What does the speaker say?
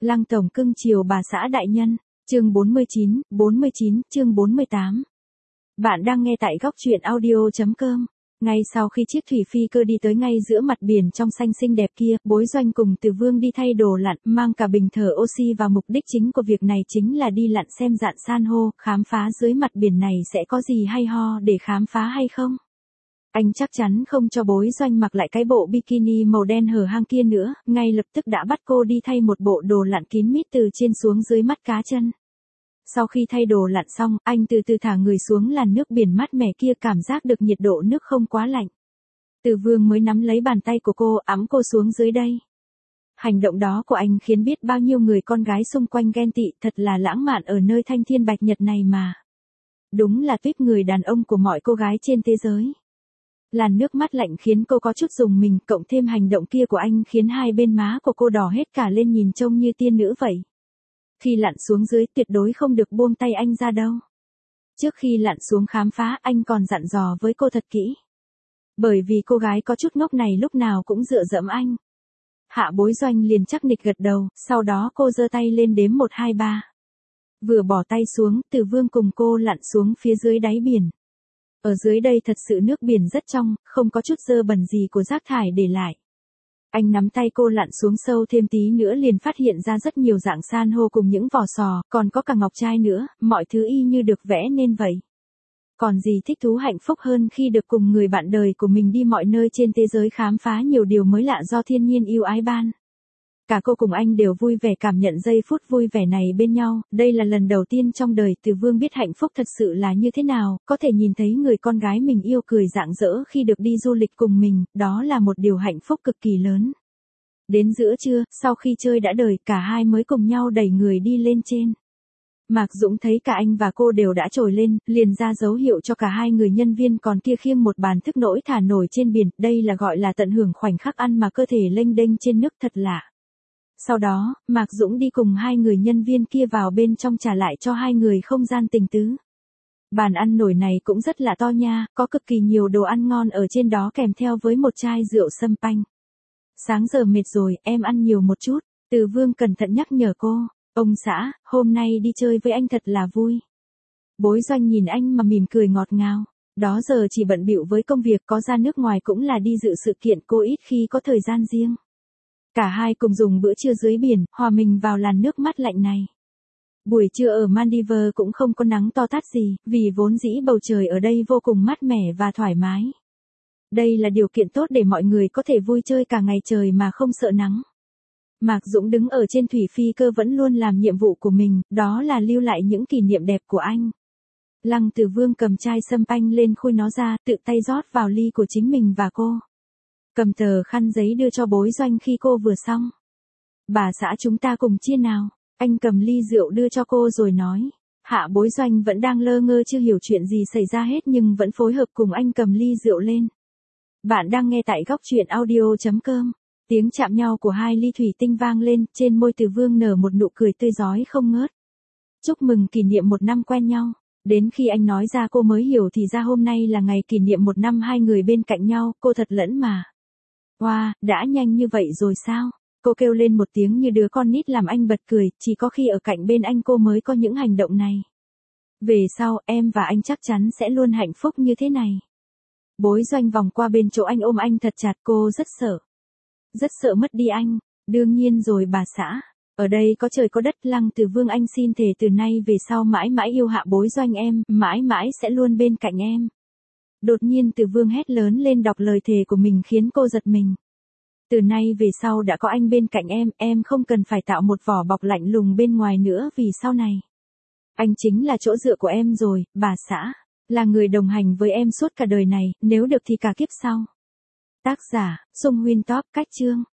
Lăng tổng cưng chiều bà xã đại nhân. Chương 49, chương 48. Bạn đang nghe tại góc truyện audio.com. Ngay sau khi chiếc thủy phi cơ đi tới ngay giữa mặt biển trong xanh xinh đẹp kia, Bối Doanh cùng Từ Vương đi thay đồ lặn, mang cả bình thở oxy, và mục đích chính của việc này chính là đi lặn xem rạn san hô, khám phá dưới mặt biển này sẽ có gì hay ho để khám phá hay không. Anh chắc chắn không cho Bối Doanh mặc lại cái bộ bikini màu đen hở hang kia nữa, ngay lập tức đã bắt cô đi thay một bộ đồ lặn kín mít từ trên xuống dưới mắt cá chân. Sau khi thay đồ lặn xong, anh từ từ thả người xuống làn nước biển mát mẻ kia, cảm giác được nhiệt độ nước không quá lạnh. Từ Vương mới nắm lấy bàn tay của cô, ẵm cô xuống dưới đây. Hành động đó của anh khiến biết bao nhiêu người con gái xung quanh ghen tị, thật là lãng mạn ở nơi thanh thiên bạch nhật này mà. Đúng là tuyết người đàn ông của mọi cô gái trên thế giới. Làn nước mát lạnh khiến cô có chút rùng mình, cộng thêm hành động kia của anh khiến hai bên má của cô đỏ hết cả lên, nhìn trông như tiên nữ vậy. Khi lặn xuống dưới tuyệt đối không được buông tay anh ra đâu. Trước khi lặn xuống khám phá, anh còn dặn dò với cô thật kỹ. Bởi vì cô gái có chút ngốc này lúc nào cũng dựa dẫm anh. Hạ Bối Doanh liền chắc nịch gật đầu, sau đó cô giơ tay lên đếm 1, 2, 3. Vừa bỏ tay xuống, Từ Vương cùng cô lặn xuống phía dưới đáy biển. Ở dưới đây thật sự nước biển rất trong, không có chút dơ bẩn gì của rác thải để lại. Anh nắm tay cô lặn xuống sâu thêm tí nữa liền phát hiện ra rất nhiều dạng san hô cùng những vỏ sò, còn có cả ngọc trai nữa, mọi thứ y như được vẽ nên vậy. Còn gì thích thú hạnh phúc hơn khi được cùng người bạn đời của mình đi mọi nơi trên thế giới khám phá nhiều điều mới lạ do thiên nhiên yêu ái ban. Cả cô cùng anh đều vui vẻ cảm nhận giây phút vui vẻ này bên nhau, đây là lần đầu tiên trong đời Từ Vương biết hạnh phúc thật sự là như thế nào, có thể nhìn thấy người con gái mình yêu cười rạng rỡ khi được đi du lịch cùng mình, đó là một điều hạnh phúc cực kỳ lớn. Đến giữa trưa, sau khi chơi đã đời, cả hai mới cùng nhau đẩy người đi lên trên. Mạc Dũng thấy cả anh và cô đều đã trồi lên, liền ra dấu hiệu cho cả hai người nhân viên còn kia khiêng một bàn thức nổi thả nổi trên biển, đây là gọi là tận hưởng khoảnh khắc ăn mà cơ thể lênh đênh trên nước, thật lạ. Sau đó, Mạc Dũng đi cùng hai người nhân viên kia vào bên trong trả lại cho hai người không gian tình tứ. Bàn ăn nổi này cũng rất là to nha, có cực kỳ nhiều đồ ăn ngon ở trên đó kèm theo với một chai rượu sâm panh. Sáng giờ mệt rồi, em ăn nhiều một chút, Từ Vương cẩn thận nhắc nhở cô. Ông xã, hôm nay đi chơi với anh thật là vui. Bối Doanh nhìn anh mà mỉm cười ngọt ngào. Đó giờ chỉ bận bịu với công việc, có ra nước ngoài cũng là đi dự sự kiện, cô ít khi có thời gian riêng. Cả hai cùng dùng bữa trưa dưới biển, hòa mình vào làn nước mát lạnh này. Buổi trưa ở Maldives cũng không có nắng to tát gì, vì vốn dĩ bầu trời ở đây vô cùng mát mẻ và thoải mái. Đây là điều kiện tốt để mọi người có thể vui chơi cả ngày trời mà không sợ nắng. Mạc Dũng đứng ở trên thủy phi cơ vẫn luôn làm nhiệm vụ của mình, đó là lưu lại những kỷ niệm đẹp của anh. Lăng Từ Vương cầm chai sâm panh lên khui nó ra, tự tay rót vào ly của chính mình và cô. Cầm tờ khăn giấy đưa cho Bối Doanh khi cô vừa xong. Bà xã chúng ta cùng chia nào. Anh cầm ly rượu đưa cho cô rồi nói. Hạ Bối Doanh vẫn đang lơ ngơ chưa hiểu chuyện gì xảy ra hết nhưng vẫn phối hợp cùng anh cầm ly rượu lên. Bạn đang nghe tại góc truyện audio.com. Tiếng chạm nhau của hai ly thủy tinh vang lên, trên môi Từ Vương nở một nụ cười tươi rói không ngớt. Chúc mừng kỷ niệm 1 năm quen nhau. Đến khi anh nói ra cô mới hiểu thì ra hôm nay là ngày kỷ niệm 1 năm hai người bên cạnh nhau, cô thật lẫn mà. Wow, đã nhanh như vậy rồi sao? Cô kêu lên một tiếng như đứa con nít làm anh bật cười, chỉ có khi ở cạnh bên anh cô mới có những hành động này. Về sau, em và anh chắc chắn sẽ luôn hạnh phúc như thế này. Bối Doanh vòng qua bên chỗ anh ôm anh thật chặt, cô rất sợ. Rất sợ mất đi anh. Đương nhiên rồi bà xã. Ở đây có trời có đất, Lăng Từ Vương anh xin thề từ nay về sau mãi mãi yêu Hạ Bối Doanh em, mãi mãi sẽ luôn bên cạnh em. Đột nhiên Từ Vương hét lớn lên đọc lời thề của mình khiến cô giật mình. Từ nay về sau đã có anh bên cạnh em không cần phải tạo một vỏ bọc lạnh lùng bên ngoài nữa vì sau này. Anh chính là chỗ dựa của em rồi, bà xã. Là người đồng hành với em suốt cả đời này, nếu được thì cả kiếp sau. Tác giả, Sung Huyên Top, cách chương.